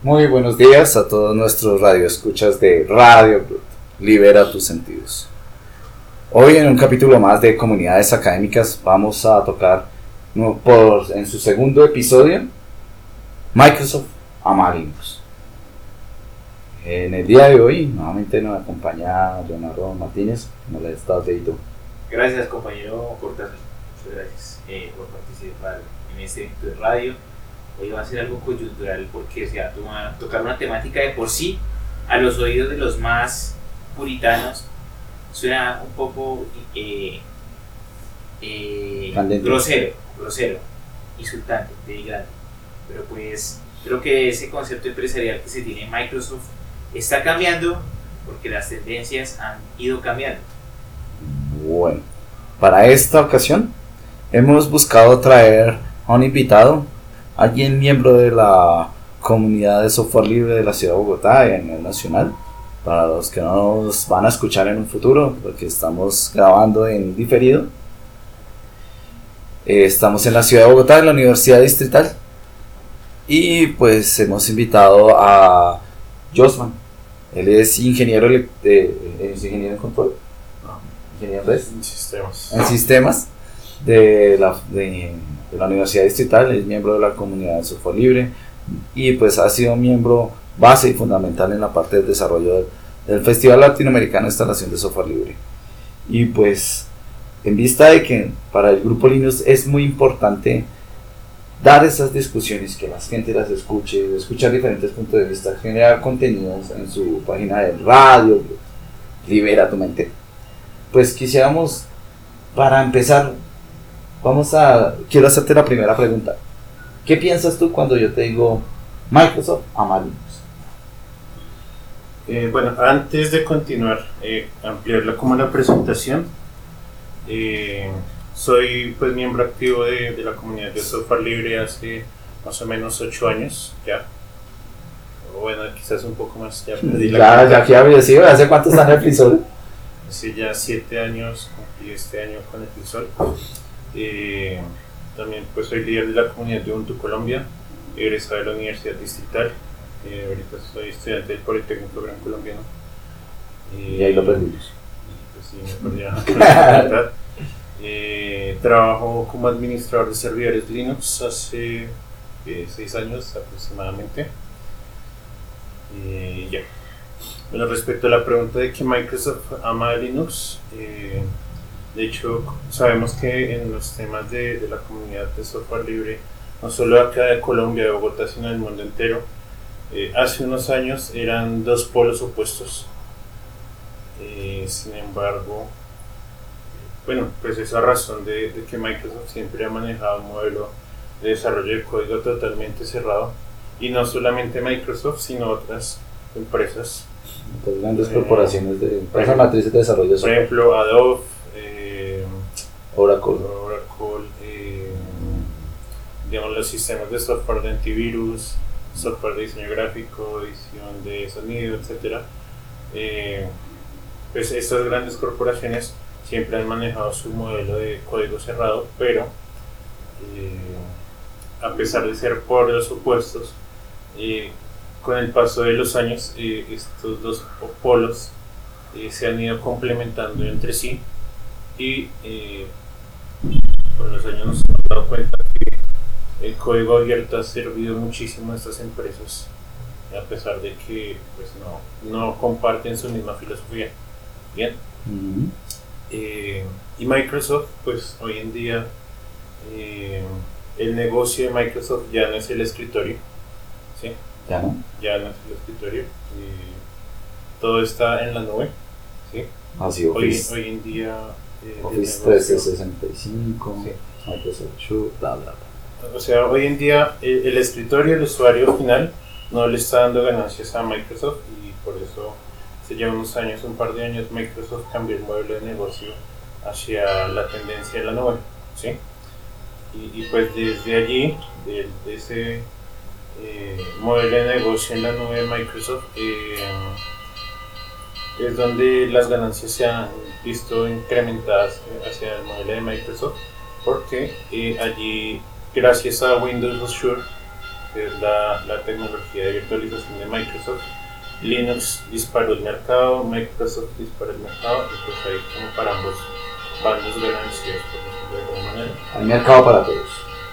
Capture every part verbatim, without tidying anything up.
Muy buenos días a todos nuestros radioescuchas de Radio Brut. Libera tus sentidos. Hoy en un capítulo más de Comunidades Académicas vamos a tocar no, por, en su segundo episodio Microsoft ama Linux. En el día de hoy nuevamente nos acompaña Leonardo Martínez. ¿Cómo le estás, Leito? Gracias, compañero Cortázar. Muchas gracias eh, por participar en este evento de radio. Hoy va a ser algo coyuntural porque se va a tomar, tocar una temática de por sí a los oídos de los más puritanos suena un poco eh, eh, grosero, grosero, insultante, denigrante. Pero pues creo que ese concepto empresarial que se tiene en Microsoft está cambiando porque las tendencias han ido cambiando. Bueno, para esta ocasión hemos buscado traer a un invitado, alguien miembro de la comunidad de software libre de la ciudad de Bogotá y a nivel nacional. Para los que no nos van a escuchar en un futuro, porque estamos grabando en diferido, eh, estamos en la ciudad de Bogotá, en la Universidad Distrital, y pues hemos invitado a Josman. Él es ingeniero, eh, es ingeniero en control, no, ingeniero en sistemas, en sistemas de la, de, de la Universidad Distrital, es miembro de la comunidad de software libre y pues ha sido miembro base y fundamental en la parte del desarrollo del, del Festival Latinoamericano de Instalación de Software Libre. Y pues en vista de que para el grupo Linux es muy importante dar esas discusiones, que la gente las escuche, escuchar diferentes puntos de vista, generar contenidos en su página de radio, Libera tu mente, pues quisiéramos, para empezar, vamos a, quiero hacerte la primera pregunta. ¿Qué piensas tú cuando yo te digo Microsoft ama Linux? Eh, bueno, antes de continuar, eh, ampliarla como la presentación, eh, soy pues miembro activo de, de la comunidad de software libre hace más o menos ocho años ya, o bueno, quizás un poco más ya. Ya, ya que había sido, ¿hace cuánto está en el FreeSol? Hace ya siete años, y este año con el FreeSol. Eh, también pues soy líder de la comunidad de Ubuntu Colombia, egresado de la Universidad Distrital. Eh, ahorita soy estudiante del Politécnico Gran Colombiano. Eh, y ahí lo perdimos. Pues sí, me perdí la verdad. Eh, trabajo como administrador de servidores Linux hace eh, seis años aproximadamente. Eh, ya. Bueno, respecto a la pregunta de que Microsoft ama Linux, eh, de hecho sabemos que en los temas de, de la comunidad de software libre, no solo acá de Colombia, de Bogotá, sino del mundo entero, Eh, hace unos años eran dos polos opuestos. Eh, sin embargo, bueno, pues esa razón de, de que Microsoft siempre ha manejado un modelo de desarrollo de código totalmente cerrado, y no solamente Microsoft, sino otras empresas, otras grandes eh, corporaciones de empresas matrices de desarrollo de software. Por ejemplo, Adobe, eh, Oracle, Oracle eh, digamos, los sistemas de software de antivirus, software de diseño gráfico, edición de sonido, etcétera. Eh, pues estas grandes corporaciones siempre han manejado su modelo de código cerrado, pero eh, a pesar de ser polos opuestos, eh, con el paso de los años eh, estos dos polos eh, se han ido complementando entre sí, y eh, con los años nos hemos dado cuenta que el código abierto ha servido muchísimo a estas empresas, a pesar de que pues, no, no comparten su misma filosofía. Bien. Uh-huh. Eh, y Microsoft, pues hoy en día, eh, el negocio de Microsoft ya no es el escritorio, ¿sí? Ya no. Ya no es el escritorio. Eh, todo está en la nube, ¿sí? Así, hoy, hoy en día. Eh, Office trescientos sesenta y cinco, sí. Microsoft Shoot, bla bla bla. O sea, hoy en día el, el escritorio, el usuario final, no le está dando ganancias a Microsoft, y por eso hace ya unos años, un par de años, Microsoft cambió el modelo de negocio hacia la tendencia de la nube, ¿sí? Y, y pues desde allí, de, de ese eh, modelo de negocio en la nube de Microsoft, eh, es donde las ganancias se han visto incrementadas hacia el modelo de Microsoft, porque eh, allí, gracias a Windows Azure, que es la, la tecnología de virtualización de Microsoft. Linux disparó el mercado, Microsoft disparó el mercado, y pues ahí como para ambos bandos ganancias, por decirlo de alguna manera. Hay mercado para todos.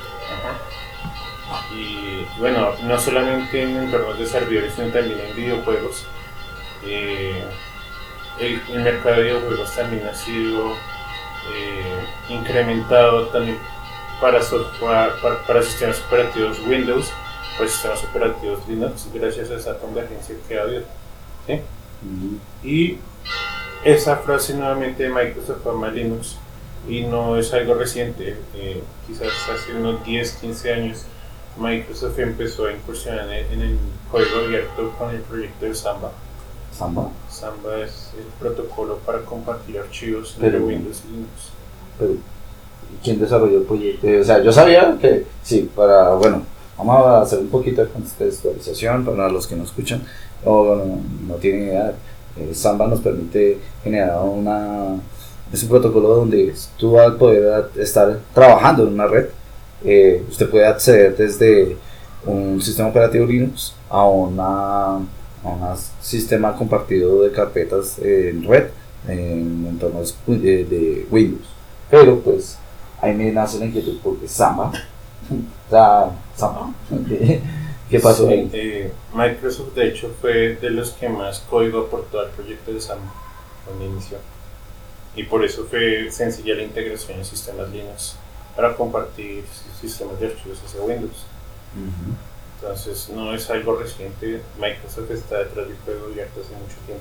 Ajá. Y bueno, no solamente en entornos de servidores, sino también en videojuegos. Eh, el, el mercado de videojuegos también ha sido eh, incrementado también para, software, para, para sistemas operativos Windows, para sistemas operativos Linux, gracias a esa convergencia que ha habido. ¿Sí? Uh-huh. Y esa frase nuevamente de Microsoft ama Linux, y no es algo reciente, eh, quizás hace unos diez, quince años Microsoft empezó a incursionar en, en el código abierto con el proyecto de Samba. Samba. Samba es el protocolo para compartir archivos Pero, entre Windows y Linux. Pero, ¿y quién desarrolló el proyecto? O sea, yo sabía que sí, para, bueno, vamos a hacer un poquito de contextualización para los que no escuchan o no, no tienen idea. Eh, Samba nos permite generar una, es un protocolo donde tú al poder estar trabajando en una red, eh, usted puede acceder desde un sistema operativo Linux a una a un sistema compartido de carpetas en red en entornos de, de Windows. Pero pues ahí me nace la inquietud porque Samba, o sea, Samba, ¿qué, qué pasó sí, ahí? Eh, Microsoft de hecho fue de los que más código aportó al proyecto de Samba cuando inició, y por eso fue sencilla la integración en sistemas Linux para compartir sistemas de archivos hacia Windows. Uh-huh. Entonces no es algo reciente, Microsoft está detrás del código abierto hace mucho tiempo.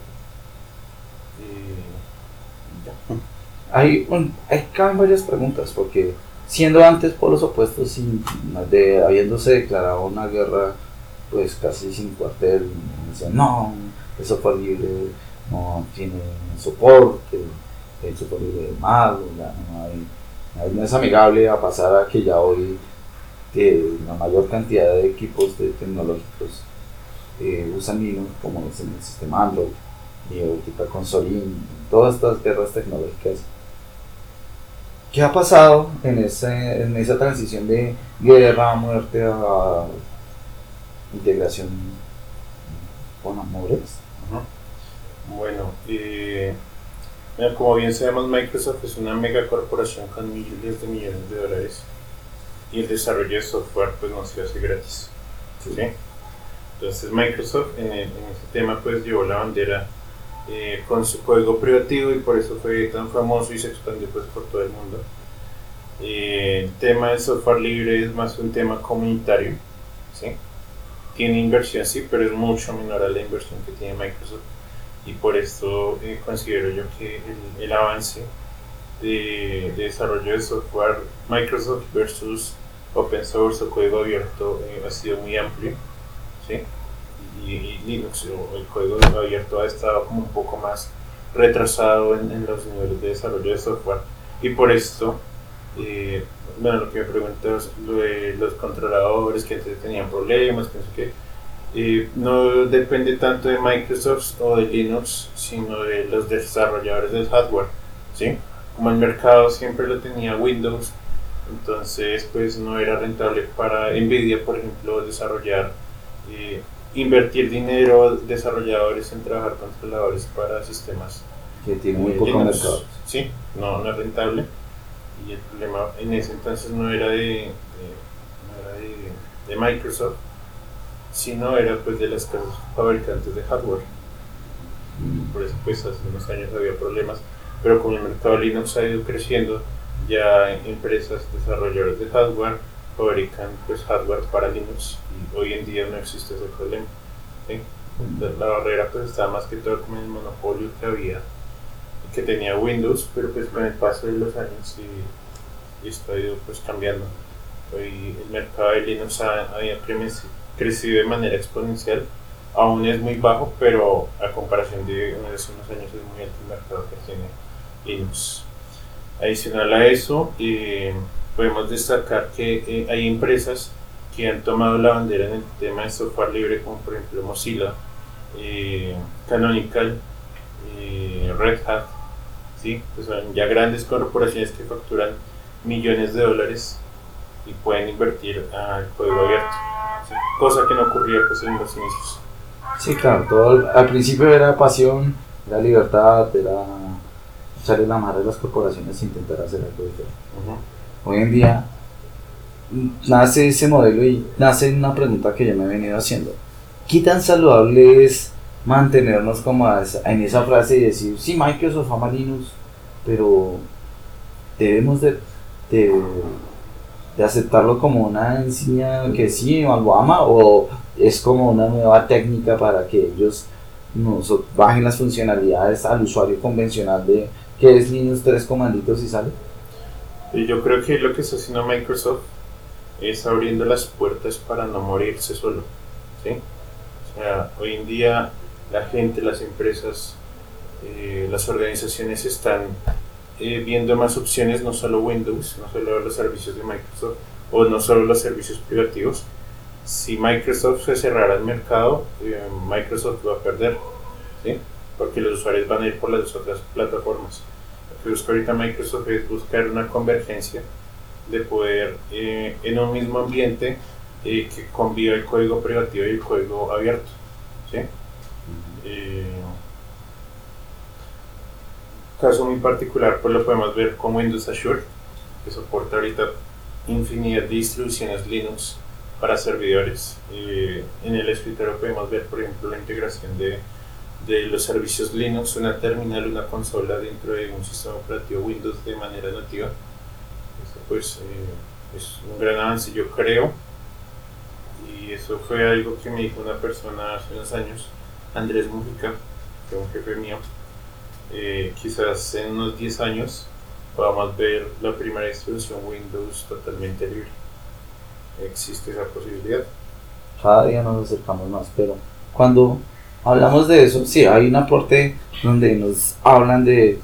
Y ya. Hay, un, hay caben varias preguntas, porque siendo antes polos opuestos, sin, de, habiéndose declarado una guerra pues casi sin cuartel, dicen no, el software libre no tiene soporte, el software libre es malo, no, hay, no es amigable a pasar a que ya hoy eh, la mayor cantidad de equipos de tecnológicos eh, usan Linux, como es en el sistema Android y ahorita con Zorin, todas estas guerras tecnológicas. ¿Qué ha pasado en, ese, en esa transición de guerra a muerte a integración con amores? Uh-huh. Bueno, eh, bueno, como bien sabemos, Microsoft es una megacorporación con miles de millones de dólares, y el desarrollo de software pues no se hace gratis. ¿Sí? Entonces Microsoft en, el, en ese tema pues llevó la bandera eh, con su código privativo, y por eso fue tan famoso y se expandió pues por todo el mundo. Eh, el tema del software libre es más un tema comunitario, ¿sí? Tiene inversión sí, pero es mucho menor a la inversión que tiene Microsoft, y por esto eh, considero yo que el, el avance de, de desarrollo de software Microsoft versus open source o código abierto eh, ha sido muy amplio, ¿sí? Y, y Linux o el código abierto ha estado como un poco más retrasado en, en los niveles de desarrollo de software, y por esto eh, bueno, lo que me preguntas, lo de los controladores que antes tenían problemas, pienso que eh, no depende tanto de Microsoft o de Linux, sino de los desarrolladores del hardware, ¿sí? Como el mercado siempre lo tenía Windows, entonces pues no era rentable para Nvidia, por ejemplo, desarrollar, eh, invertir dinero desarrolladores en trabajar controladores para sistemas que tiene muy eh, poco Linux. mercado. Sí, no, no es rentable, y el problema en ese entonces no era de, de, no era de, de Microsoft, sino era pues de las casas fabricantes de hardware. Por eso pues hace unos años había problemas, pero como el mercado Linux ha ido creciendo, ya empresas desarrolladoras de hardware fabrican pues hardware para Linux, y hoy en día no existe ese problema, ¿sí? Entonces, la barrera pues estaba más que todo como en el monopolio que había, que tenía Windows, pero pues con el paso de los años y, y esto ha ido pues cambiando. Hoy el mercado de Linux ha, ha crecido de manera exponencial, aún es muy bajo, pero a comparación de hace unos años es muy alto el mercado que tiene Linux. Adicional a eso, eh, podemos destacar que eh, hay empresas que han tomado la bandera en el tema de software libre, como por ejemplo Mozilla, eh, Canonical, eh, Red Hat, ¿sí? Pues son ya grandes corporaciones que facturan millones de dólares y pueden invertir al código abierto, ¿sí? Cosa que no ocurría pues en los inicios. Sí, claro, todo al, al principio era pasión, era libertad, era echarle la madre a las corporaciones e intentar hacer algo diferente. Uh-huh. Hoy en día nace ese modelo y nace una pregunta que yo me he venido haciendo. ¿Qué tan saludable es mantenernos como en esa frase y decir, sí, Microsoft ama Linux, pero debemos de, de, de aceptarlo como una insignia que sí, lo ama, o es como una nueva técnica para que ellos nos bajen las funcionalidades al usuario convencional de que es Linux, tres comanditos y sale? Y yo creo que lo que está haciendo Microsoft es abriendo las puertas para no morirse solo, ¿sí? O sea, hoy en día la gente, las empresas, eh, las organizaciones están eh, viendo más opciones, no solo Windows, no solo los servicios de Microsoft o no solo los servicios privativos. Si Microsoft se cerrara el mercado, eh, Microsoft va a perder, ¿sí? Porque los usuarios van a ir por las otras plataformas. Lo que busca ahorita Microsoft es buscar una convergencia de poder eh, en un mismo ambiente eh, que conviva el código privativo y el código abierto, ¿sí? Eh, caso muy particular pues lo podemos ver con Windows Azure, que soporta ahorita infinidad de distribuciones Linux para servidores. Eh, en el escritorio podemos ver, por ejemplo, la integración de, de los servicios Linux, una terminal, una consola dentro de un sistema operativo Windows de manera nativa. Eso pues eh, es un gran avance, yo creo, y eso fue algo que me dijo una persona hace unos años, Andrés Mujica, que es un jefe mío. Eh, quizás en unos diez años podamos ver la primera distribución Windows totalmente libre. Existe esa posibilidad. Cada día nos acercamos más, pero cuando hablamos de eso, sí, hay un aporte donde nos hablan de,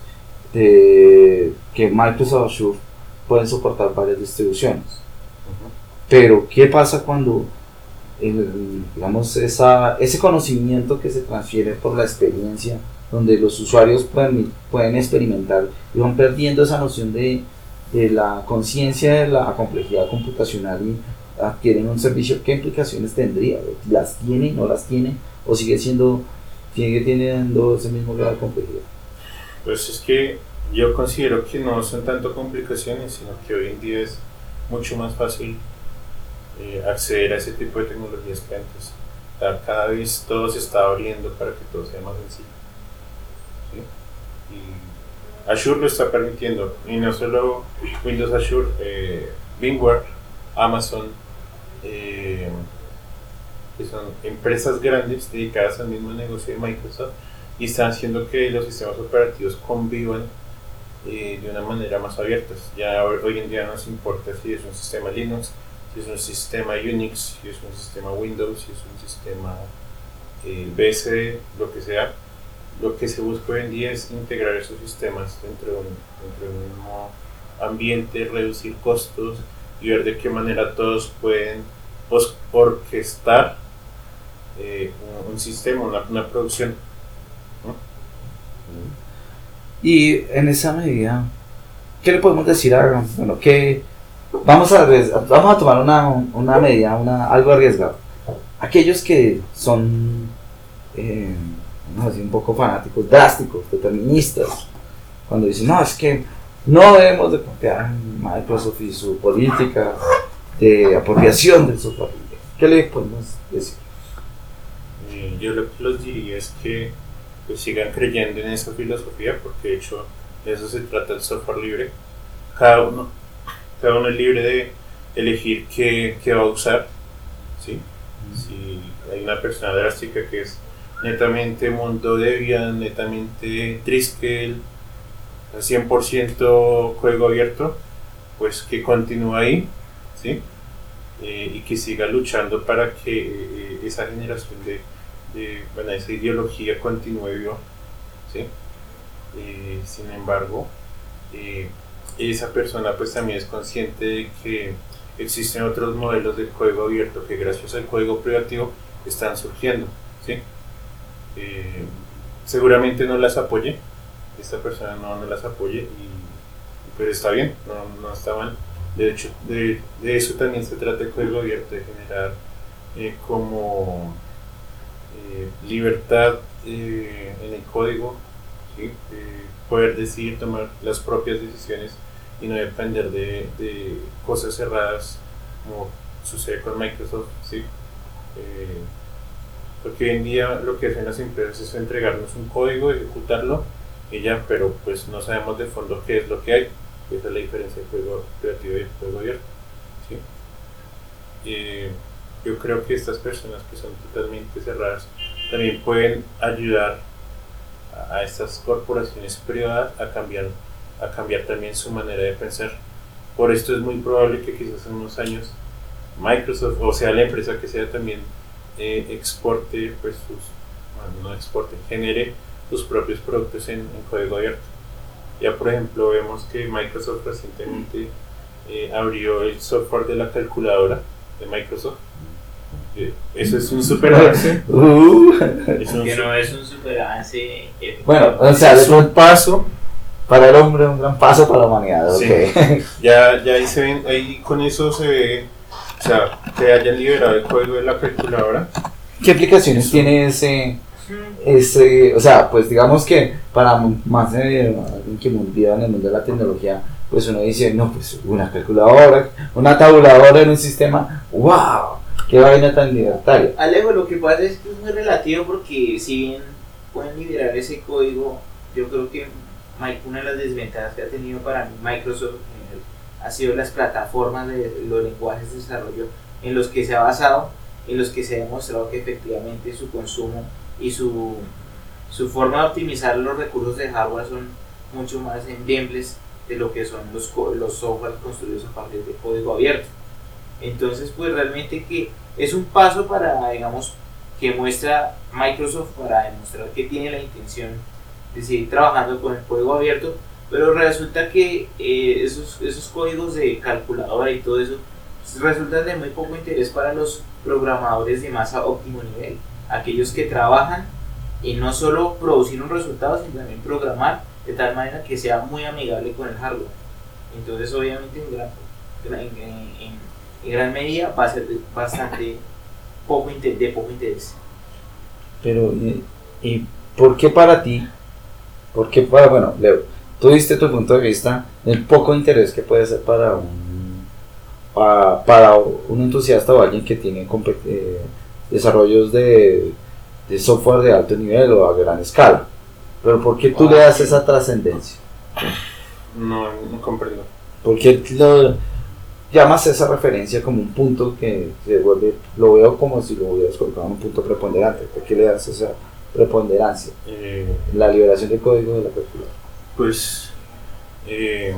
de que Microsoft Azure pueden soportar varias distribuciones. Uh-huh. Pero ¿qué pasa cuando el, digamos, esa, ese conocimiento que se transfiere por la experiencia, donde los usuarios pueden, pueden experimentar y van perdiendo esa noción de, de la conciencia de la complejidad computacional y adquieren un servicio? ¿Qué implicaciones tendría? ¿Las tiene, no las tiene? ¿O sigue siendo, sigue teniendo ese mismo grado de complejidad? Pues es que yo considero que no son tanto complicaciones, sino que hoy en día es mucho más fácil eh, acceder a ese tipo de tecnologías que antes. O sea, cada vez todo se está abriendo para que todo sea más sencillo, ¿sí? Y Azure lo está permitiendo, y no solo Windows Azure, eh, VMware, Amazon, eh, que son empresas grandes dedicadas al mismo negocio de Microsoft y están haciendo que los sistemas operativos convivan eh, de una manera más abierta. Ya hoy en día no nos importa si es un sistema Linux, si es un sistema Unix, si es un sistema Windows, si es un sistema eh, B S D, lo que sea. Lo que se busca hoy en día es integrar esos sistemas dentro de un, dentro de un mismo ambiente, reducir costos y ver de qué manera todos pueden os- orquestar eh, un, un sistema, una, una producción, ¿no? Y en esa medida, ¿qué le podemos decir a, bueno, que vamos a, vamos a tomar una, una medida, una, algo arriesgado? Aquellos que son, eh, vamos a decir, un poco fanáticos, drásticos, deterministas, cuando dicen, no, es que no debemos de confiar en Microsoft y su política de apropiación del software libre. ¿Qué le podemos decir? Eh, yo lo que les diría es que pues, sigan creyendo en esa filosofía, porque de hecho de eso se trata el software libre. Cada uno, cada uno es libre de elegir qué, qué va a usar, ¿sí? Mm. Si hay una persona drástica que es netamente mundo Debian, netamente Triskel, cien por ciento código abierto, pues que continúe ahí, ¿sí? Eh, y que siga luchando para que eh, esa generación de, de, bueno, esa ideología continúe viva, ¿sí? Eh, sin embargo, eh, esa persona pues también es consciente de que existen otros modelos de código abierto que gracias al código privativo están surgiendo, ¿sí? Eh, seguramente no las apoye, esta persona no, no las apoye, y, y pues está bien, no, no está mal. De hecho, de, de eso también se trata el código abierto, de generar eh, como eh, libertad eh, en el código, ¿sí? eh, poder decidir, tomar las propias decisiones y no depender de, de cosas cerradas como sucede con Microsoft, ¿sí? eh, porque hoy en día lo que hacen las empresas es entregarnos un código, ejecutarlo y ya, pero pues no sabemos de fondo qué es lo que hay. Esa es la diferencia del juego creativo y el juego abierto, ¿sí? eh, yo creo que estas personas que son totalmente cerradas también pueden ayudar a, a estas corporaciones privadas a cambiar, a cambiar también su manera de pensar. Por esto es muy probable que quizás en unos años Microsoft, o sea la empresa que sea, también eh, exporte, pues sus, bueno, no exporte, genere sus propios productos en, en código abierto. Ya por ejemplo vemos que Microsoft recientemente eh, abrió el software de la calculadora de Microsoft. Eh, eso es un super avance. Uh. Es un, que no es un super avance. Eh, bueno, o sea, es un paso para el hombre, un gran paso para la humanidad. Sí. Okay. Ya, ya ahí se ven, ahí con eso se ve, o sea, que hayan liberado el código de la calculadora. ¿Qué aplicaciones eso tiene ese? Ese, o sea, pues digamos que para más de alguien que viva en el mundo de la tecnología, pues uno dice, no, pues una calculadora, una tabuladora en un sistema, wow, qué vaina tan libertaria. Alejo, lo que pasa es que es muy relativo porque si bien pueden liberar ese código, yo creo que una de las desventajas que ha tenido para mí Microsoft ha sido las plataformas de los lenguajes de desarrollo en los que se ha basado, en los que se ha demostrado que efectivamente su consumo y su, su forma de optimizar los recursos de hardware son mucho más endebles de lo que son los, los software construidos a partir de código abierto. Entonces pues realmente que es un paso para, digamos, que muestra Microsoft para demostrar que tiene la intención de seguir trabajando con el código abierto, pero resulta que eh, esos, esos códigos de calculadora y todo eso resultan de muy poco interés para los programadores de más óptimo nivel, aquellos que trabajan en no solo producir un resultado, sino también programar de tal manera que sea muy amigable con el hardware. Entonces obviamente en gran, en, en, en gran medida va a ser bastante poco inter, de poco interés. Pero, ¿y, y por qué para ti? ¿Por qué para, bueno, Leo, tú diste tu punto de vista del poco interés que puede ser para un, para, para un entusiasta o alguien que tiene eh, desarrollos de, de software de alto nivel o a gran escala? Pero ¿por qué tú ah, le das esa trascendencia? No, no comprendo. ¿Por qué lo llamas esa referencia como un punto que se vuelve, lo veo como si lo hubieras colocado en un punto preponderante? ¿Por qué le das esa preponderancia? Eh, la liberación del código de la calculadora. Pues eh,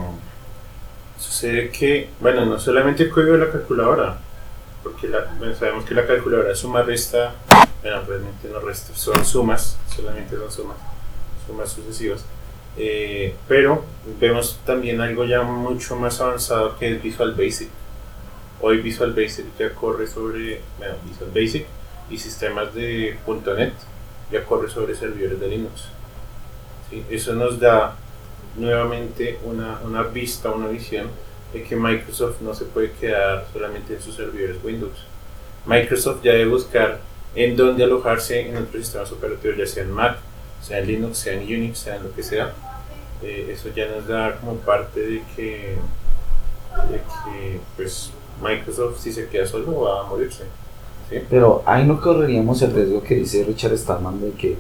sucede que, bueno, no solamente el código de la calculadora, porque la, bueno, sabemos que la calculadora suma, resta, bueno, realmente no resta, son sumas, solamente son sumas, sumas sucesivas. Eh, pero vemos también algo ya mucho más avanzado que es Visual Basic. Hoy Visual Basic ya corre sobre, bueno, Visual Basic y sistemas de punto net ya corre sobre servidores de Linux. ¿Sí? Eso nos da nuevamente una, una vista, una visión de que Microsoft no se puede quedar solamente en sus servidores Windows. Microsoft ya debe buscar en dónde alojarse en otros sistemas operativos, ya sea en Mac, sea en Linux, sea en Unix, sea en lo que sea. Eh, eso ya nos da como parte de que, de que pues, Microsoft, si se queda solo, va a morirse. ¿Sí? Pero ahí no correríamos el riesgo que dice Richard Stallman de que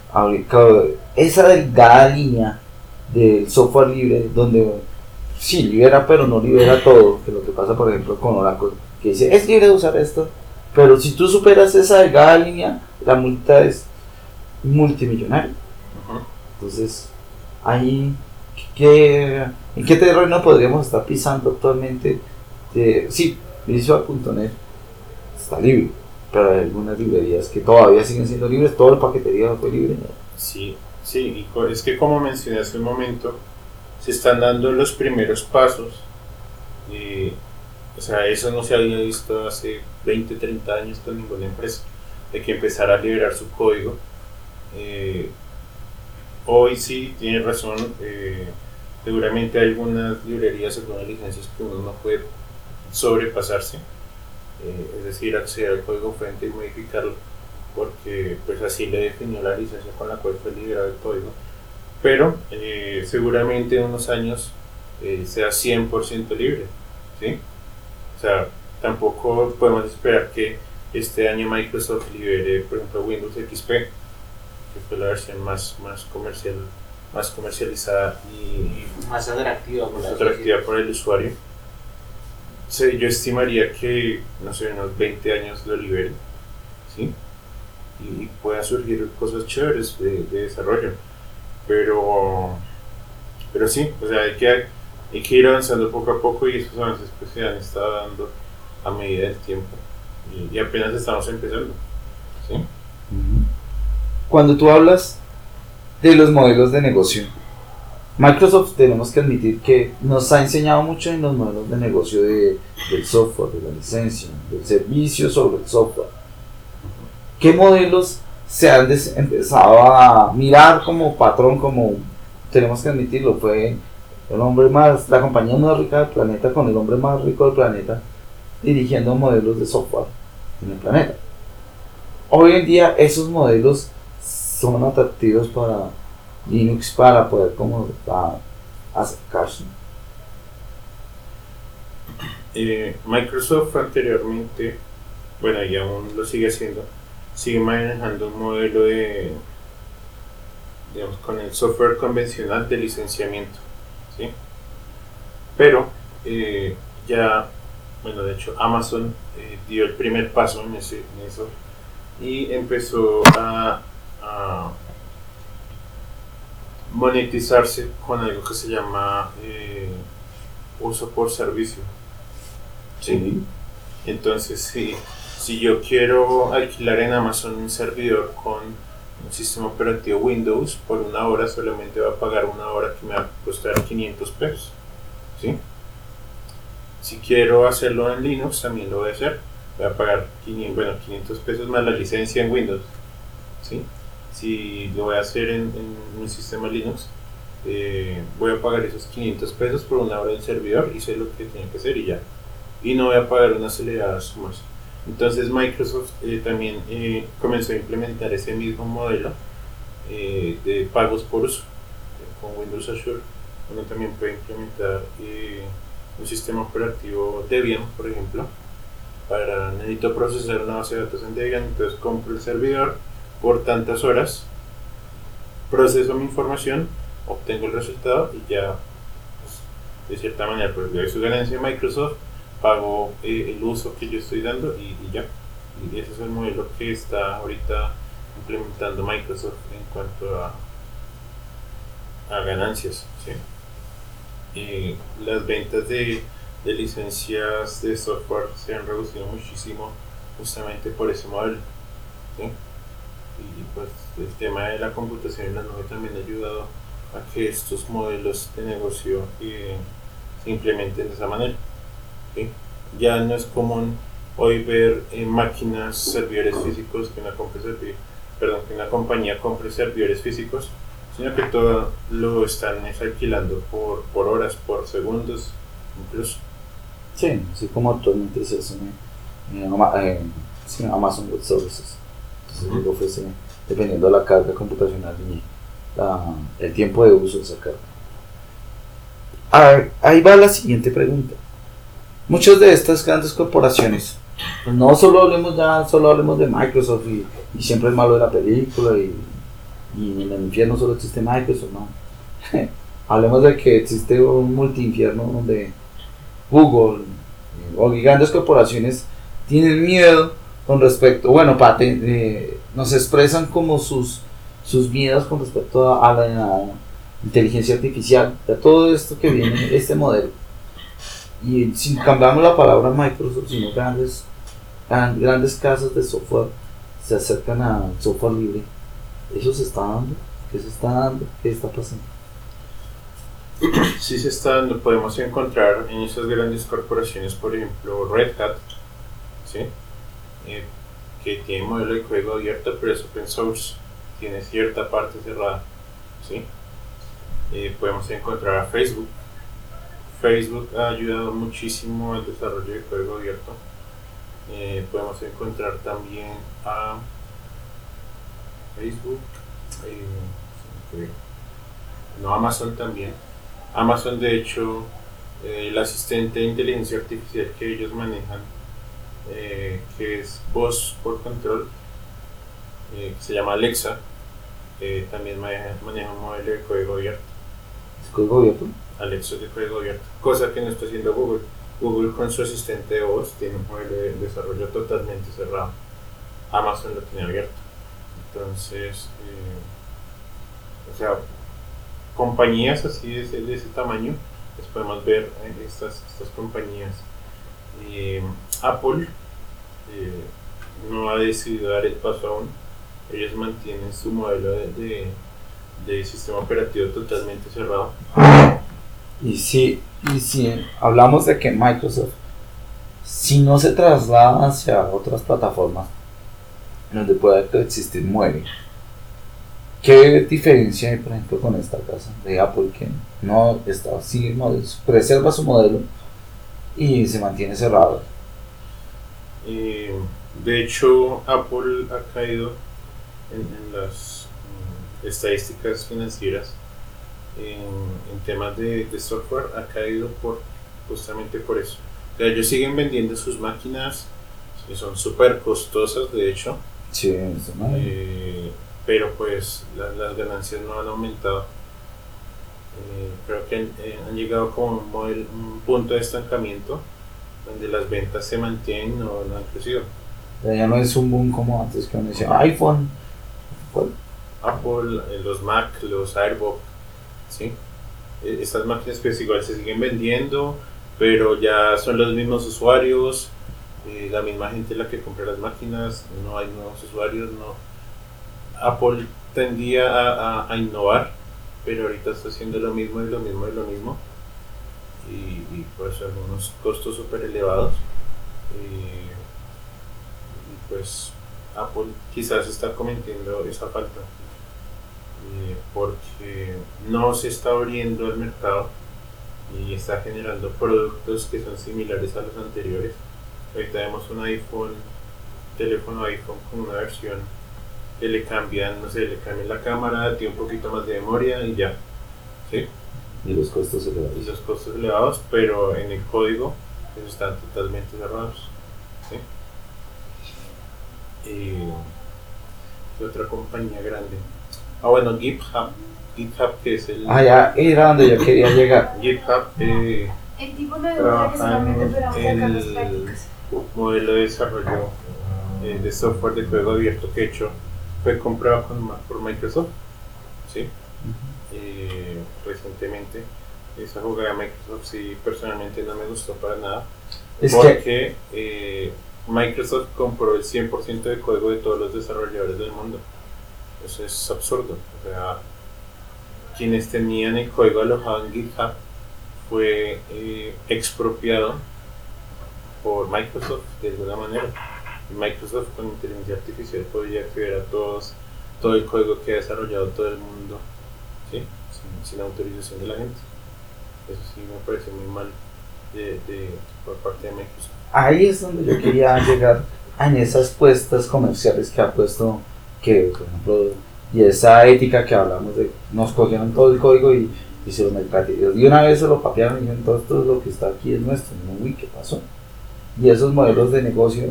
esa delgada línea del software libre, donde sí libera pero no libera todo, que lo que pasa por ejemplo con Oracle, que dice es libre de usar esto, pero si tú superas esa delgada línea, la multa es multimillonaria. Uh-huh. Entonces, ahí, ¿qué, ¿en qué terreno podríamos estar pisando actualmente? De, sí, Visual punto net está libre, pero hay algunas librerías que todavía siguen siendo libres, todo el paquetería fue libre, ¿no? Sí, sí, y es que como mencioné hace un momento, se están dando los primeros pasos, y, o sea, eso no se había visto hace veinte, treinta años con ninguna empresa, de que empezara a liberar su código. Eh, hoy sí, tiene razón, eh, seguramente hay algunas librerías, algunas licencias que uno no puede sobrepasarse, eh, es decir, acceder al código fuente y modificarlo, porque pues así le definió la licencia con la cual fue liberado el código, pero eh, seguramente en unos años eh, sea cien por ciento libre, ¿sí? O sea, tampoco podemos esperar que este año Microsoft libere, por ejemplo, Windows X P, que fue la versión más, más, comercial, más comercializada y más atractiva por, más atractiva por el usuario. Sí, yo estimaría que, no sé, unos veinte años lo liberen, ¿sí? Y puedan surgir cosas chéveres de, de desarrollo. Pero, pero sí, o sea, hay que, hay que ir avanzando poco a poco y esos avances pues, se han estado dando a medida del tiempo. Y, y apenas estamos empezando, ¿sí? Cuando tú hablas de los modelos de negocio, Microsoft tenemos que admitir que nos ha enseñado mucho en los modelos de negocio de, del software, de la licencia, del servicio sobre el software. ¿Qué modelos se han des- empezado a mirar como patrón, como tenemos que admitirlo, fue el hombre más, la compañía más rica del planeta con el hombre más rico del planeta dirigiendo modelos de software en el planeta? Hoy en día esos modelos son atractivos para Linux para poder como a, acercarse. Eh, Microsoft anteriormente, bueno, y aún lo sigue haciendo, sigue manejando un modelo de, digamos, con el software convencional de licenciamiento, ¿sí? Pero eh, ya, bueno, de hecho Amazon eh, dio el primer paso en, ese, en eso y empezó a, a monetizarse con algo que se llama eh, uso por servicio, ¿sí? Entonces, si, si yo quiero alquilar en Amazon un servidor con un sistema operativo Windows, por una hora solamente va a pagar una hora que me va a costar quinientos pesos, ¿sí? Si quiero hacerlo en Linux, también lo voy a hacer, voy a pagar quinientos, bueno, quinientos pesos más la licencia en Windows, ¿sí? Si lo voy a hacer en, en un sistema Linux, eh, voy a pagar esos quinientos pesos por una hora del servidor y sé lo que tiene que hacer y ya. Y no voy a pagar unas aceleradas sumas. Entonces Microsoft eh, también eh, comenzó a implementar ese mismo modelo eh, de pagos por uso. Eh, con Windows Azure uno también puede implementar eh, un sistema operativo Debian, por ejemplo. Para necesito procesar una base de datos en Debian, entonces compro el servidor por tantas horas, proceso mi información, obtengo el resultado y ya, pues, de cierta manera, pues le doy su ganancia a Microsoft, pago eh, el uso que yo estoy dando y, y ya. Y ese es el modelo que está ahorita implementando Microsoft en cuanto a, a ganancias, ¿sí? Eh, las ventas de, de licencias de software se han reducido muchísimo justamente por ese modelo, ¿sí? Y pues el tema de la computación en la nube también ha ayudado a que estos modelos de negocio eh, se implementen de esa manera, ¿sí? Ya no es común hoy ver en máquinas servidores físicos que una, compre servi- perdón, que una compañía compre servidores físicos, sino que todo lo están alquilando por, por horas, por segundos incluso. Sí, así como actualmente se hace en, en, Ama- en sí, Amazon Web Services. Entonces uh-huh. lo ofrece dependiendo de la carga computacional y la, el tiempo de uso de esa carga. A ver, ahí va la siguiente pregunta. Muchas de estas grandes corporaciones, pues no solo hablemos ya, solo hablemos de Microsoft y, y siempre es malo de la película y, y en el infierno solo existe Microsoft, no. Hablemos de que existe un multi-infierno donde Google eh, o grandes corporaciones tienen miedo con respecto, bueno, pate, eh, nos expresan como sus, sus miedos con respecto a, a la a inteligencia artificial, a todo esto que viene, este modelo. Y si cambiamos la palabra Microsoft, sino grandes, grandes casas de software se acercan al software libre, ¿eso se está dando? ¿Qué se está dando? ¿Qué está pasando? Sí se está dando, podemos encontrar en esas grandes corporaciones, por ejemplo, Red Hat, ¿sí? Eh, que tiene modelo de código abierto, pero es open source, tiene cierta parte cerrada, ¿sí? Eh, podemos encontrar a Facebook. Facebook ha ayudado muchísimo al desarrollo de código abierto. Eh, podemos encontrar también a Facebook, eh, no, Amazon también. Amazon, de hecho, eh, el asistente de inteligencia artificial que ellos manejan, eh, que es voz por control, eh, que se llama Alexa, eh, también maneja, maneja un modelo de código abierto. ¿Es código abierto? Alexa es de código abierto, cosa que no está haciendo Google. Google con su asistente de voz tiene un modelo de desarrollo totalmente cerrado. Amazon lo tiene abierto. Entonces, eh, o sea, compañías así de ese, de ese tamaño, les podemos ver en estas, estas compañías. Eh, Apple eh, no ha decidido dar el paso aún. Ellos mantienen su modelo de, de, de sistema operativo totalmente cerrado. Y si, y si hablamos de que Microsoft, si no se traslada hacia otras plataformas donde pueda existir muere, ¿qué diferencia hay, por ejemplo, con esta casa de Apple que no está así, preserva su modelo y se mantiene cerrado? Eh, de hecho, Apple ha caído en, en las um, estadísticas financieras en, en temas de, de software, ha caído por justamente por eso. O sea, ellos siguen vendiendo sus máquinas que son súper costosas, de hecho. Sí, eso no eh, pero pues la, las ganancias no han aumentado. Eh, creo que han, eh, han llegado como un, model, un punto de estancamiento donde las ventas se mantienen, no, no han crecido. Ya no es un boom como antes que uno decía iPhone, ¿cuál? Apple, eh, los Mac, los AirPods, ¿sí? Eh, estas máquinas pues igual se siguen vendiendo, pero ya son los mismos usuarios, eh, la misma gente la que compra las máquinas, no hay nuevos usuarios, no. Apple tendía a, a, a innovar, pero ahorita está haciendo lo mismo y lo mismo y lo mismo, y, y pues algunos costos súper elevados, eh, y pues Apple quizás está cometiendo esa falta, eh, porque no se está abriendo al mercado y está generando productos que son similares a los anteriores. Ahorita vemos un iPhone, teléfono iPhone con una versión que le cambian, no sé, le cambian la cámara, tiene un poquito más de memoria y ya, ¿sí? Y los costos elevados. Y los costos elevados, pero en el código pues, están totalmente cerrados, ¿sí? Eh, ¿Qué otra compañía grande? Ah, bueno, GitHub. GitHub, que es el. Ah, ya, era donde yo quería llegar. GitHub eh, El tipo de negocio que solamente esperamos sacar las prácticas. Modelo de desarrollo eh, de software de código abierto que he hecho fue comprado con, por Microsoft, ¿sí? Uh-huh. eh, recientemente. Esa jugada de Microsoft sí personalmente no me gustó para nada, es porque que... eh, Microsoft compró el cien por ciento de código de todos los desarrolladores del mundo. Eso es absurdo. O sea, quienes tenían el código alojado en GitHub fue eh, expropiado por Microsoft de alguna manera. Y Microsoft con inteligencia artificial podía acceder a todos, todo el código que ha desarrollado todo el mundo, ¿sí? sin, sin autorización de la gente. Eso sí me parece muy mal de, de, por parte de Microsoft. Ahí es donde yo quería llegar, en esas puestas comerciales que ha puesto, que por ejemplo, y esa ética que hablamos de, nos cogieron todo el código y, y se lo mercadearon, y una vez se lo papearon y dijeron, todo esto es lo que está aquí es nuestro, ¿no? Uy, ¿qué pasó? Y esos modelos de negocio,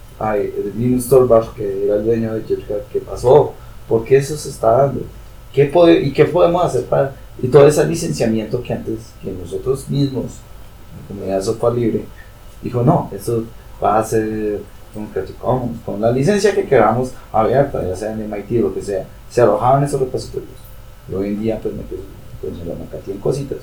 Linus Torvalds, que era el dueño de JetBrains, ¿qué pasó? ¿Por qué eso se está dando? ¿Qué poder, ¿Y qué podemos hacer para...? Y todo ese licenciamiento que antes, que nosotros mismos, la comunidad de software libre, dijo, no, eso va a ser con Creative Commons, con la licencia que queramos abierta, ya sea en M I T o lo que sea, se alojaban esos repositorios. Y hoy en día, pues me, pues, me lo en cositas.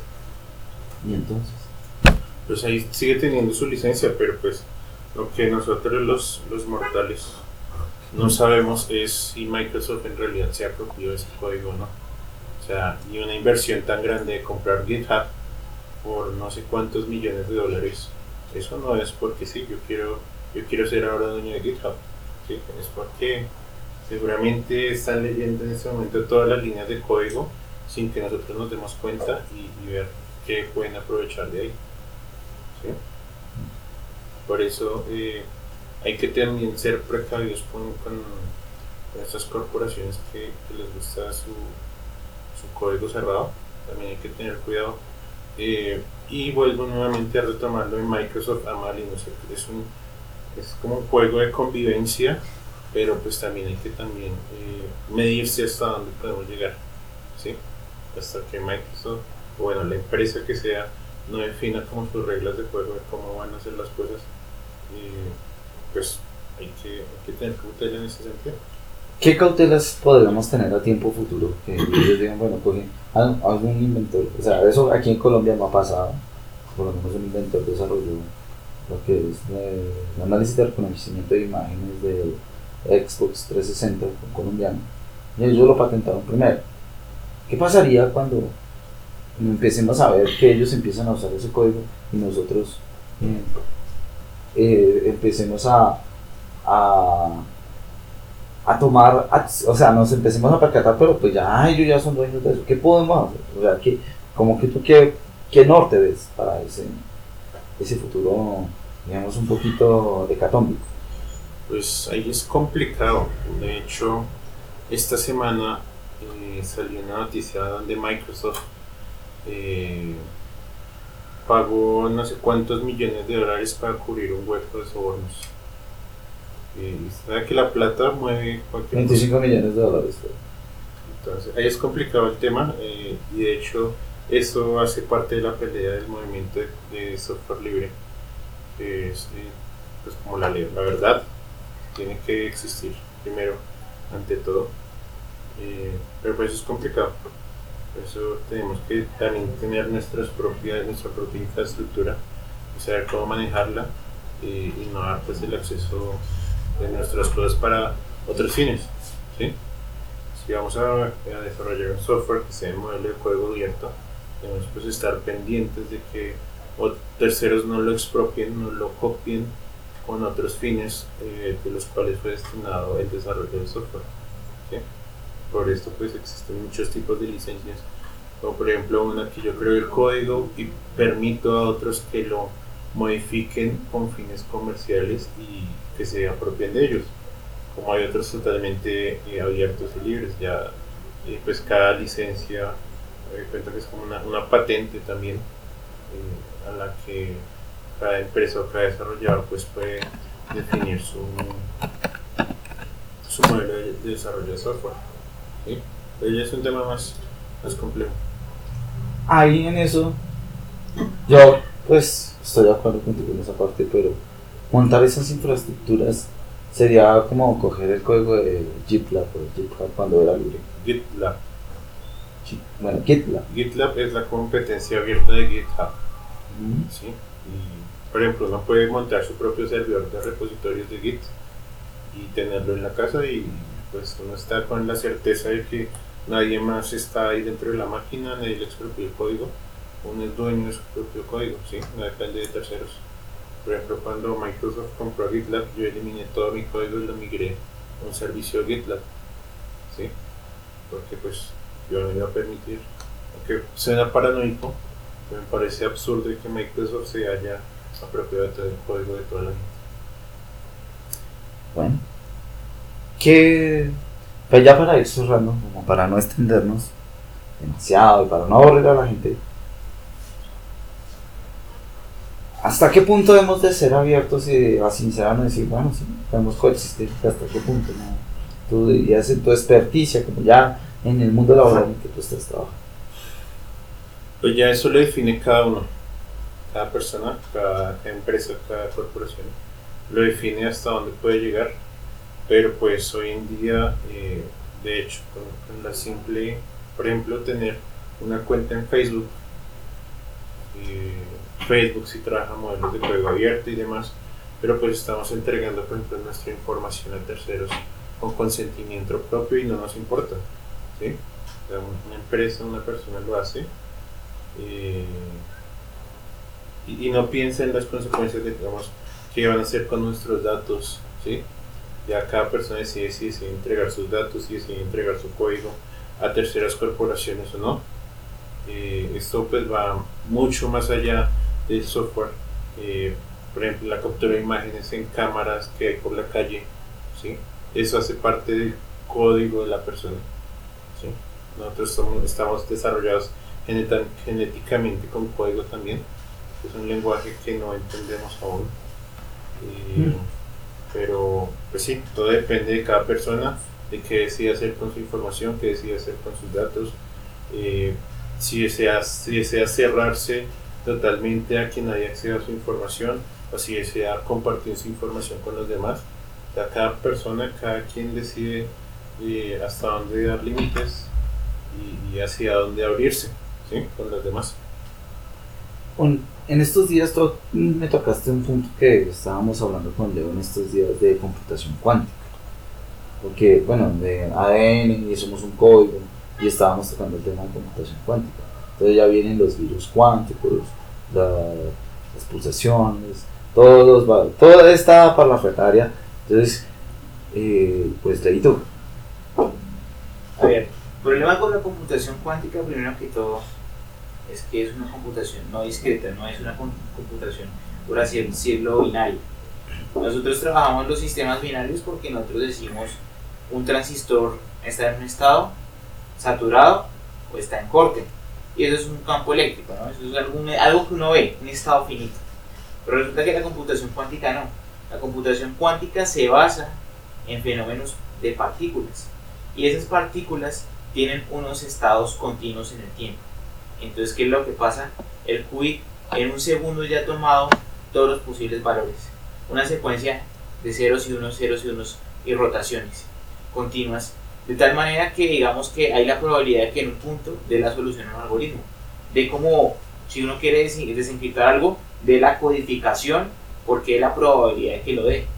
Y entonces... Pues ahí sigue teniendo su licencia, pero pues lo que nosotros los, los mortales no sabemos es si Microsoft en realidad se apropió de ese código o no. O sea, y una inversión tan grande de comprar GitHub por no sé cuántos millones de dólares, eso no es porque sí, yo quiero, yo quiero ser ahora dueño de GitHub, ¿sí? Es porque seguramente están leyendo en este momento todas las líneas de código sin que nosotros nos demos cuenta y, y ver qué pueden aprovechar de ahí, ¿sí? Por eso eh, hay que también ser precavidos con, con estas corporaciones que, que les gusta su, su código cerrado, también hay que tener cuidado. Eh, y vuelvo nuevamente a retomarlo en Microsoft ama Linux. Es, un, es como un juego de convivencia, pero pues también hay que también eh, medirse hasta dónde podemos llegar, ¿sí? Hasta que Microsoft, o bueno, la empresa que sea, no defina como sus reglas de juego de cómo van a hacer las cosas, eh, pues hay que, hay que tener cautela en ese sentido. ¿Qué cautelas podríamos tener a tiempo futuro? Que ellos digan, bueno, cogen algún inventor, o sea, eso aquí en Colombia no ha pasado, por lo menos un inventor desarrolló lo que es eh, el análisis de reconocimiento de imágenes de Xbox trescientos sesenta con colombiano, y ellos lo patentaron primero. ¿Qué pasaría cuando empecemos a ver que ellos empiezan a usar ese código y nosotros eh, eh, empecemos a, a a tomar, o sea, nos empecemos a percatar, pero pues ya ellos ya son dueños de eso? ¿Qué podemos hacer? O sea, ¿qué, como que tú qué, qué norte ves para ese, ese futuro, digamos, un poquito hecatómbico? Pues ahí es complicado. De hecho, esta semana eh, salió una noticia donde Microsoft eh, pagó no sé cuántos millones de dólares para cubrir un hueco de sobornos. Eh, sabe que la plata mueve cualquier veinticinco millones de dólares. Entonces, ahí es complicado el tema, eh, y de hecho eso hace parte de la pelea del movimiento de, de software libre, que es eh, pues como la ley, la verdad tiene que existir primero ante todo, eh, pero pues es complicado. Por eso tenemos que también tener nuestras propias, nuestra propia infraestructura y saber cómo manejarla, eh, y no dar pues el acceso de nuestras cosas para otros fines, ¿sí? Si vamos a, a desarrollar un software que sea en modelo de código abierto, debemos pues estar pendientes de que o terceros no lo expropien, no lo copien con otros fines eh, de los cuales fue destinado el desarrollo del software, ¿sí? Por esto pues existen muchos tipos de licencias, como por ejemplo una que yo creo el código y permito a otros que lo modifiquen con fines comerciales y que se apropien de ellos, como hay otros totalmente eh, abiertos y libres. Ya eh, pues cada licencia eh, cuenta que es como una, una patente también, eh, a la que cada empresa o cada desarrollador pues puede definir su, su modelo de, de desarrollo de software, ¿sí? Pero ya es un tema más, más complejo. Ahí en eso yo pues estoy de acuerdo contigo en esa parte, pero montar esas infraestructuras sería como coger el código de GitLab o GitHub cuando era libre. GitLab. Bueno, GitLab. GitLab es la competencia abierta de GitHub. Mm. ¿Sí? Y, por ejemplo, uno puede montar su propio servidor de repositorios de Git y tenerlo en la casa, y pues uno está con la certeza de que nadie más está ahí dentro de la máquina, nadie le expropió el código, uno es dueño de su propio código, ¿sí? No depende de terceros. Por ejemplo, cuando Microsoft compró GitLab, yo eliminé todo mi código y lo migré a un servicio GitLab, ¿sí? Porque pues yo no iba a permitir, aunque suena paranoico, me parece absurdo que Microsoft se haya apropiado de todo el código de toda la gente. Bueno, que pues ya para ir cerrando, como para no extendernos demasiado y para no aburrir a la gente, ¿hasta qué punto debemos de ser abiertos y sincerarnos y decir, bueno, sí, podemos coexistir? ¿Hasta qué punto? ¿No? Tú dirías en tu experticia, como ya en el mundo laboral en que tú estás trabajando. Pues ya eso lo define cada uno, cada persona, cada empresa, cada corporación, lo define hasta dónde puede llegar, pero pues hoy en día, eh, de hecho, con, con la simple, por ejemplo, tener una cuenta en Facebook, eh, Facebook sí trabaja modelos de código abierto y demás, pero pues estamos entregando, por ejemplo, nuestra información a terceros con consentimiento propio y no nos importa, ¿sí? O sea, una empresa, una persona lo hace, eh, y, y no piensa en las consecuencias de, digamos, qué van a hacer con nuestros datos, ¿sí? Ya cada persona decide si decide entregar sus datos, si decide entregar su código a terceras corporaciones o no. Eh, esto pues va mucho más allá del software, eh, por ejemplo, la captura de imágenes en cámaras que hay por la calle, ¿sí? Eso hace parte del código de la persona, ¿sí? Nosotros somos, estamos desarrollados geneta- genéticamente con código también, es un lenguaje que no entendemos aún, eh, mm. pero pues sí, todo depende de cada persona, de qué decide hacer con su información, qué decide hacer con sus datos, eh, si, desea, si desea cerrarse totalmente a quien haya accedido a su información o si desea compartir su información con los demás. O sea, cada persona, cada quien decide eh, hasta dónde dar límites y, y hacia dónde abrirse, ¿sí? Con los demás. En estos días tú me tocaste un punto que estábamos hablando con Leo en estos días de computación cuántica, porque bueno, de A D N y somos un código y estábamos tocando el tema de computación cuántica. Entonces ya vienen los virus cuánticos, la, las pulsaciones, todos los, toda esta parlafetaria. Entonces, eh, pues Leito. A ver, el problema con la computación cuántica, primero que todo, es que es una computación no discreta, no es una computación, por así decirlo, binaria. Nosotros trabajamos los sistemas binarios porque nosotros decimos un transistor está en un estado saturado o está en corte. Y eso es un campo eléctrico, ¿no? Eso es algo, algo que uno ve, un estado finito. Pero resulta que la computación cuántica no. La computación cuántica se basa en fenómenos de partículas. Y esas partículas tienen unos estados continuos en el tiempo. Entonces, ¿qué es lo que pasa? El qubit en un segundo ya ha tomado todos los posibles valores. Una secuencia de ceros y unos, ceros y unos y rotaciones continuas. De tal manera que digamos que hay la probabilidad de que en un punto dé la solución a un algoritmo. De como si uno quiere desencriptar algo, de la codificación, porque es la probabilidad de que lo dé.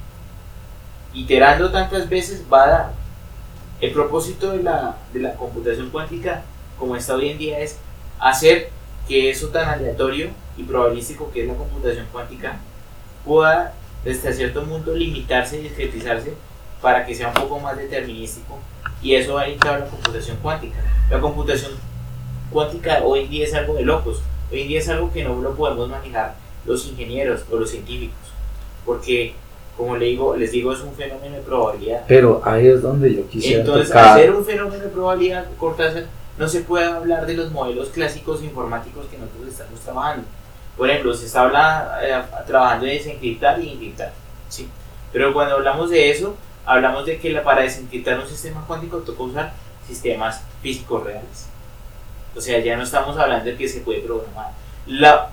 Iterando tantas veces va a dar. El propósito de la, de la computación cuántica, como está hoy en día, es hacer que eso tan aleatorio y probabilístico que es la computación cuántica pueda desde cierto punto limitarse y discretizarse para que sea un poco más determinístico, y eso va a indicar la computación cuántica. La computación cuántica hoy en día es algo de locos, hoy en día es algo que no lo podemos manejar los ingenieros o los científicos, porque como les digo, les digo es un fenómeno de probabilidad. Pero ahí es donde yo quisiera Entonces, tocar. al ser un fenómeno de probabilidad, Cortázar, no se puede hablar de los modelos clásicos informáticos que nosotros estamos trabajando. Por ejemplo, se está habla, eh, trabajando de desencriptar y encriptar, ¿sí? Pero cuando hablamos de eso, hablamos de que la, para desencriptar un sistema cuántico toca usar sistemas físicos reales. O sea, ya no estamos hablando de que se puede programar. La,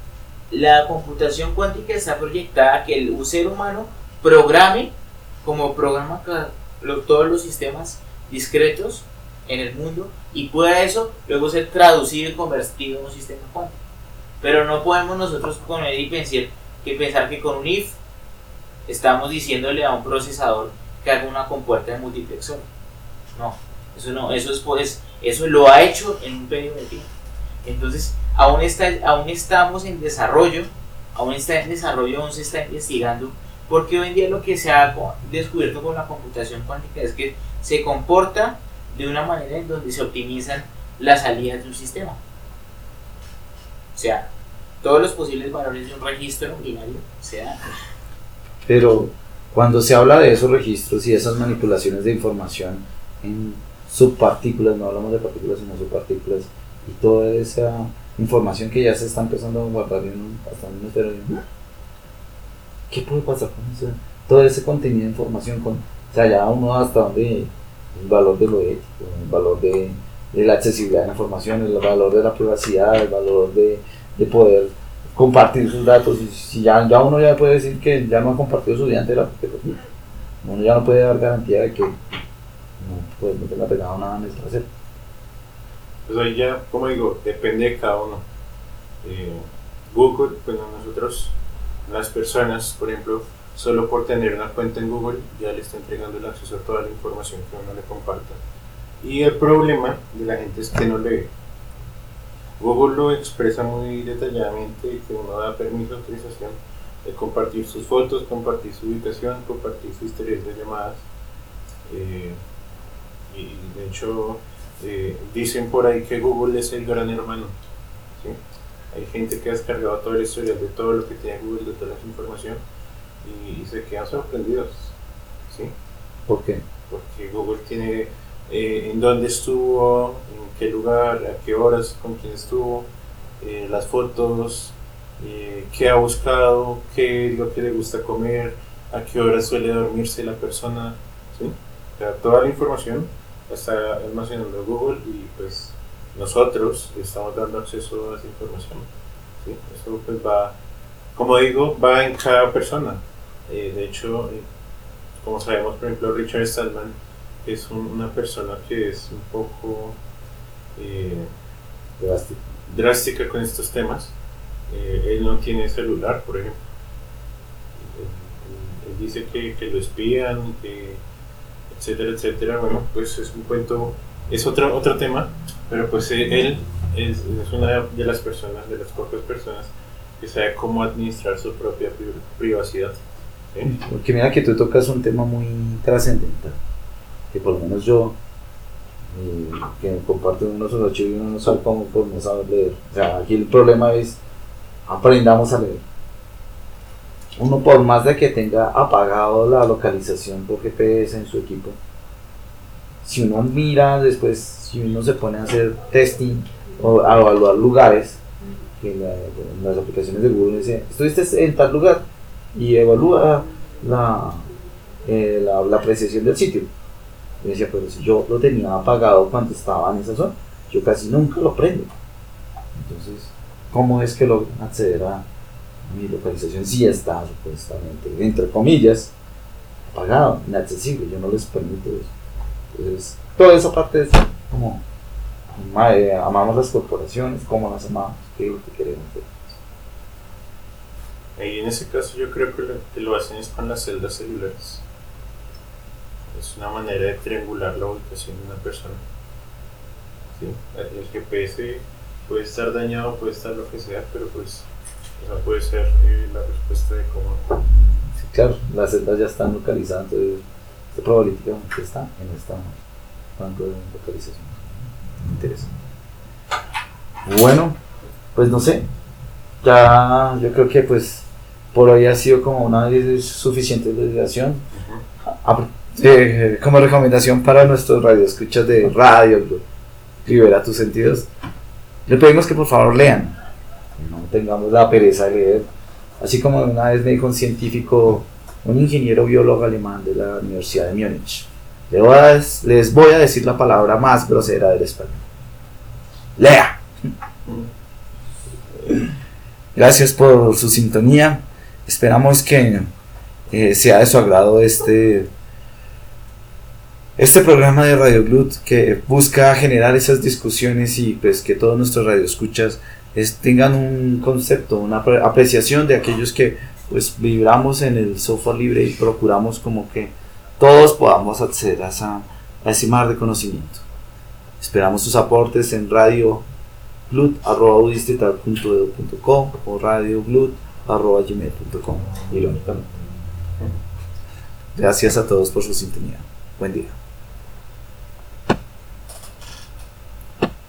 la computación cuántica está proyectada a que el, un ser humano programe como programa lo, todos los sistemas discretos en el mundo y pueda eso luego ser traducido y convertido en un sistema cuántico. Pero no podemos nosotros poner y pensar que, pensar que con un if estamos diciéndole a un procesador que haga una compuerta de multiplexor. No, eso no, eso es pues, eso lo ha hecho en un periodo de tiempo. Entonces, aún, está, aún estamos en desarrollo, aún está en desarrollo, aún se está investigando, porque hoy en día lo que se ha descubierto con la computación cuántica es que se comporta de una manera en donde se optimizan las salidas de un sistema. O sea, todos los posibles valores de un registro binario se dan. Pero cuando se habla de esos registros y esas manipulaciones de información en subpartículas, no hablamos de partículas sino subpartículas, y toda esa información que ya se está empezando a guardar en un, hasta en un esfero, ¿qué puede pasar con eso? Todo ese contenido de información, con, o sea, ya uno hasta donde el valor de lo ético, el valor de, de la accesibilidad de la información, el valor de la privacidad, el valor de, de poder compartir sus datos. Y si ya, ya uno ya puede decir que ya no ha compartido su vida entera, porque pues, uno ya no puede dar garantía de que no, pues, no tenga pegado nada en el trasero. Pues ahí ya, como digo, depende de cada uno. Eh, Google, bueno, nosotros, las personas, por ejemplo, solo por tener una cuenta en Google ya le está entregando el acceso a toda la información que uno le comparta. Y el problema de la gente es que no le ve. Google lo expresa muy detalladamente, que uno da permiso, autorización de compartir sus fotos, compartir su ubicación, compartir su historial de llamadas. Eh, y de hecho, eh, dicen por ahí que Google es el gran hermano, ¿sí? hay gente que ha descargado toda la historia de todo lo que tiene Google, de toda la información, y, y se quedan sorprendidos, ¿sí? ¿Por qué? Porque Google tiene eh, en dónde estuvo, en qué lugar, a qué horas, con quién estuvo, eh, las fotos, eh, qué ha buscado, qué es lo que le gusta comer, a qué hora suele dormirse la persona, ¿sí? O sea, toda la información la está almacenando Google y pues nosotros estamos dando acceso a esa información, ¿sí? Eso pues va, como digo, va en cada persona. Eh, de hecho, eh, como sabemos, por ejemplo, Richard Stallman es un, una persona que es un poco eh, Drástico. drástica con estos temas. Eh, él no tiene celular, por ejemplo. Él, él, él dice que, que lo espían, que etcétera, etcétera. Bueno, pues es un cuento, es otro, otro tema, pero pues él es, es una de las personas, de las pocas personas que sabe cómo administrar su propia privacidad. ¿Sí? Porque mira que tú tocas un tema muy trascendental, que por lo menos yo, eh, que comparto unos archivos y uno no sabe cómo podemos saber leer. O sea, aquí el problema es, aprendamos a leer. Uno, por más de que tenga apagado la localización por G P S en su equipo, si uno mira después, si uno se pone a hacer testing o a evaluar lugares, que la, en las aplicaciones de Google dice, estuviste en tal lugar y evalúa la, eh, la, la apreciación del sitio. Yo decía, pero si yo lo tenía apagado cuando estaba en esa zona, yo casi nunca lo prendo. Entonces, ¿cómo es que logro acceder a mi localización? Si está supuestamente, entre comillas, apagado, inaccesible, yo no les permito eso. Entonces, toda esa parte es como, eh, amamos las corporaciones, cómo las amamos, qué es lo que queremos hacer. Y en ese caso yo creo que lo que lo hacen es con las celdas celulares. Es una manera de triangular la ubicación de una persona. ¿Sí? El G P S puede estar dañado, puede estar lo que sea, pero pues esa puede ser eh, la respuesta de cómo. Sí, claro, las celdas ya están localizadas, entonces esta probabilísticamente está en esta rango de localización. Interesante. Bueno, pues no sé, ya yo creo que pues por hoy ha sido como una suficiente dedicación. Uh-huh. Eh, como recomendación para nuestros radioescuchas de radio, libera tus sentidos, le pedimos que por favor lean, no tengamos la pereza de leer, así como una vez me dijo un científico, un ingeniero biólogo alemán de la Universidad de Múnich, les voy a, les voy a decir la palabra más grosera del español: lea. Gracias por su sintonía, esperamos que eh, sea de su agrado este Este programa de Radio Glut, que busca generar esas discusiones y pues que todos nuestros radioescuchas es, tengan un concepto, una apreciación de aquellos que pues vibramos en el software libre y procuramos como que todos podamos acceder a, esa, a ese mar de conocimiento. Esperamos sus aportes en radio glut arroba udistrital punto edu punto com o radio glut arroba gmail punto com, irónicamente. Gracias a todos por su sintonía. Buen día.